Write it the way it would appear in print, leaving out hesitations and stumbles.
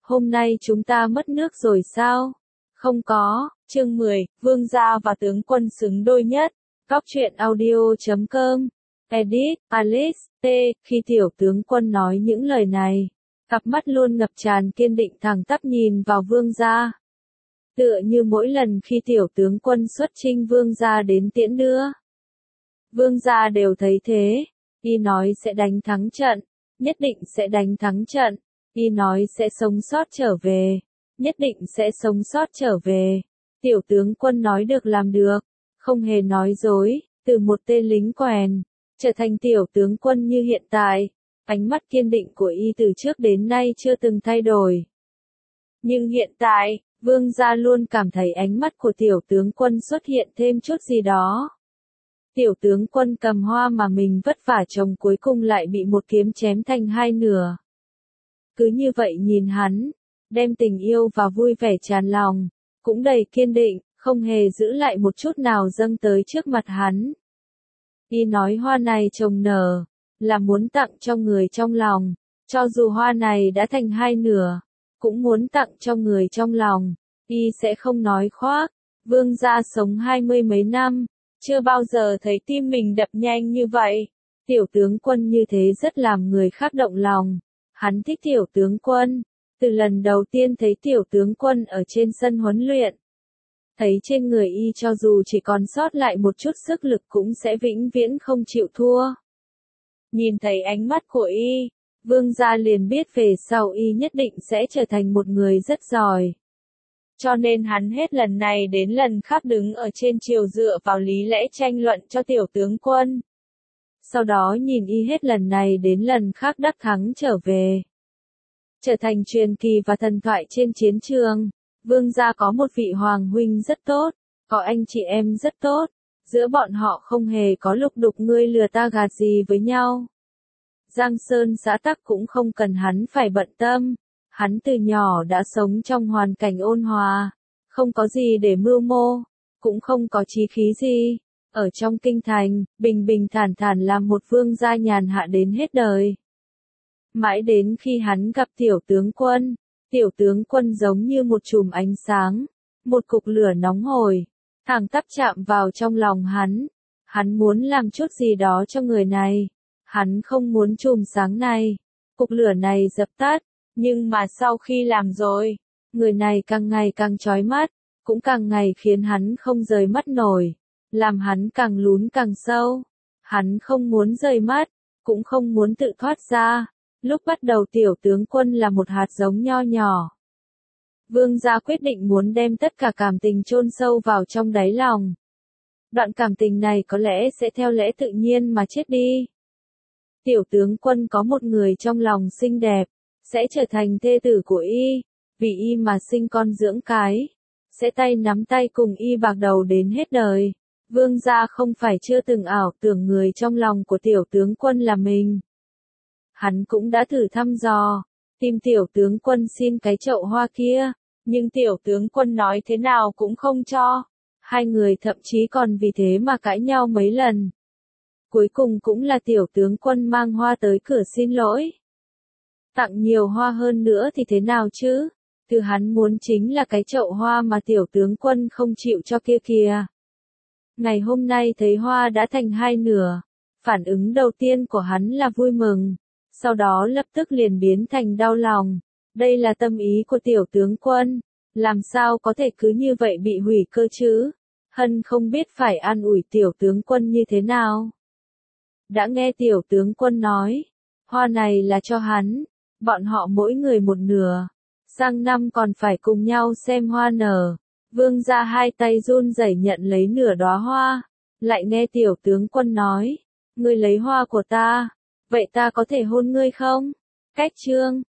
hôm nay chúng ta mất nước rồi sao? Không có. Chương 10, Vương gia và tướng quân xứng đôi nhất. Cóc truyện audio.com. Edit, Alice, T. Khi tiểu tướng quân nói những lời này, cặp mắt luôn ngập tràn kiên định thẳng tắp nhìn vào vương gia. Tựa như mỗi lần khi tiểu tướng quân xuất chinh vương gia đến tiễn đưa. Vương gia đều thấy thế. Y nói sẽ đánh thắng trận. Nhất định sẽ đánh thắng trận. Y nói sẽ sống sót trở về. Nhất định sẽ sống sót trở về. Tiểu tướng quân nói được làm được. Không hề nói dối. Từ một tên lính quèn, trở thành tiểu tướng quân như hiện tại. Ánh mắt kiên định của Y từ trước đến nay chưa từng thay đổi. Nhưng hiện tại, vương gia luôn cảm thấy ánh mắt của tiểu tướng quân xuất hiện thêm chút gì đó. Tiểu tướng quân cầm hoa mà mình vất vả trồng cuối cùng lại bị một kiếm chém thành hai nửa. Cứ như vậy nhìn hắn, đem tình yêu và vui vẻ tràn lòng, cũng đầy kiên định, không hề giữ lại một chút nào dâng tới trước mặt hắn. Y nói hoa này trồng nở, là muốn tặng cho người trong lòng, cho dù hoa này đã thành hai nửa, cũng muốn tặng cho người trong lòng. Y sẽ không nói khoác. Vương gia sống 20 mấy năm, chưa bao giờ thấy tim mình đập nhanh như vậy. Tiểu tướng quân như thế rất làm người khác động lòng. Hắn thích tiểu tướng quân. Từ lần đầu tiên thấy tiểu tướng quân ở trên sân huấn luyện, thấy trên người Y cho dù chỉ còn sót lại một chút sức lực cũng sẽ vĩnh viễn không chịu thua. Nhìn thấy ánh mắt của Y, vương gia liền biết về sau Y nhất định sẽ trở thành một người rất giỏi. Cho nên hắn hết lần này đến lần khác đứng ở trên triều dựa vào lý lẽ tranh luận cho tiểu tướng quân. Sau đó nhìn Y hết lần này đến lần khác đắc thắng trở về. Trở thành truyền kỳ và thần thoại trên chiến trường. Vương gia có một vị hoàng huynh rất tốt, có anh chị em rất tốt. Giữa bọn họ không hề có lục đục ngươi lừa ta gạt gì với nhau. Giang Sơn xã tắc cũng không cần hắn phải bận tâm. Hắn từ nhỏ đã sống trong hoàn cảnh ôn hòa, không có gì để mưu mô, cũng không có chí khí gì. Ở trong kinh thành, bình bình thản thản làm một vương gia nhàn hạ đến hết đời. Mãi đến khi hắn gặp tiểu tướng quân giống như một chùm ánh sáng, một cục lửa nóng hổi, thẳng tắp chạm vào trong lòng hắn. Hắn muốn làm chút gì đó cho người này. Hắn không muốn chùm sáng này, cục lửa này dập tắt. Nhưng mà sau khi làm rồi, người này càng ngày càng chói mắt, cũng càng ngày khiến hắn không rời mắt nổi, làm hắn càng lún càng sâu. Hắn không muốn rời mắt, cũng không muốn tự thoát ra. Lúc bắt đầu tiểu tướng quân là một hạt giống nho nhỏ. Vương gia quyết định muốn đem tất cả cảm tình chôn sâu vào trong đáy lòng. Đoạn cảm tình này có lẽ sẽ theo lẽ tự nhiên mà chết đi. Tiểu tướng quân có một người trong lòng xinh đẹp, sẽ trở thành thê tử của Y, vì Y mà sinh con dưỡng cái, sẽ tay nắm tay cùng Y bạc đầu đến hết đời. Vương gia không phải chưa từng ảo tưởng người trong lòng của tiểu tướng quân là mình. Hắn cũng đã thử thăm dò, tìm tiểu tướng quân xin cái chậu hoa kia, nhưng tiểu tướng quân nói thế nào cũng không cho. Hai người thậm chí còn vì thế mà cãi nhau mấy lần. Cuối cùng cũng là tiểu tướng quân mang hoa tới cửa xin lỗi. Tặng nhiều hoa hơn nữa thì thế nào chứ? Thứ hắn muốn chính là cái chậu hoa mà tiểu tướng quân không chịu cho kia kìa. Ngày hôm nay thấy hoa đã thành hai nửa, phản ứng đầu tiên của hắn là vui mừng, sau đó lập tức liền biến thành đau lòng. Đây là tâm ý của tiểu tướng quân, làm sao có thể cứ như vậy bị hủy cơ chứ? Hân không biết phải an ủi tiểu tướng quân như thế nào. Đã nghe tiểu tướng quân nói, hoa này là cho hắn, bọn họ mỗi người một nửa, sang năm còn phải cùng nhau xem hoa nở. Vương gia hai tay run rẩy nhận lấy nửa đóa hoa, lại nghe tiểu tướng quân nói, ngươi lấy hoa của ta, vậy ta có thể hôn ngươi không? Cách chương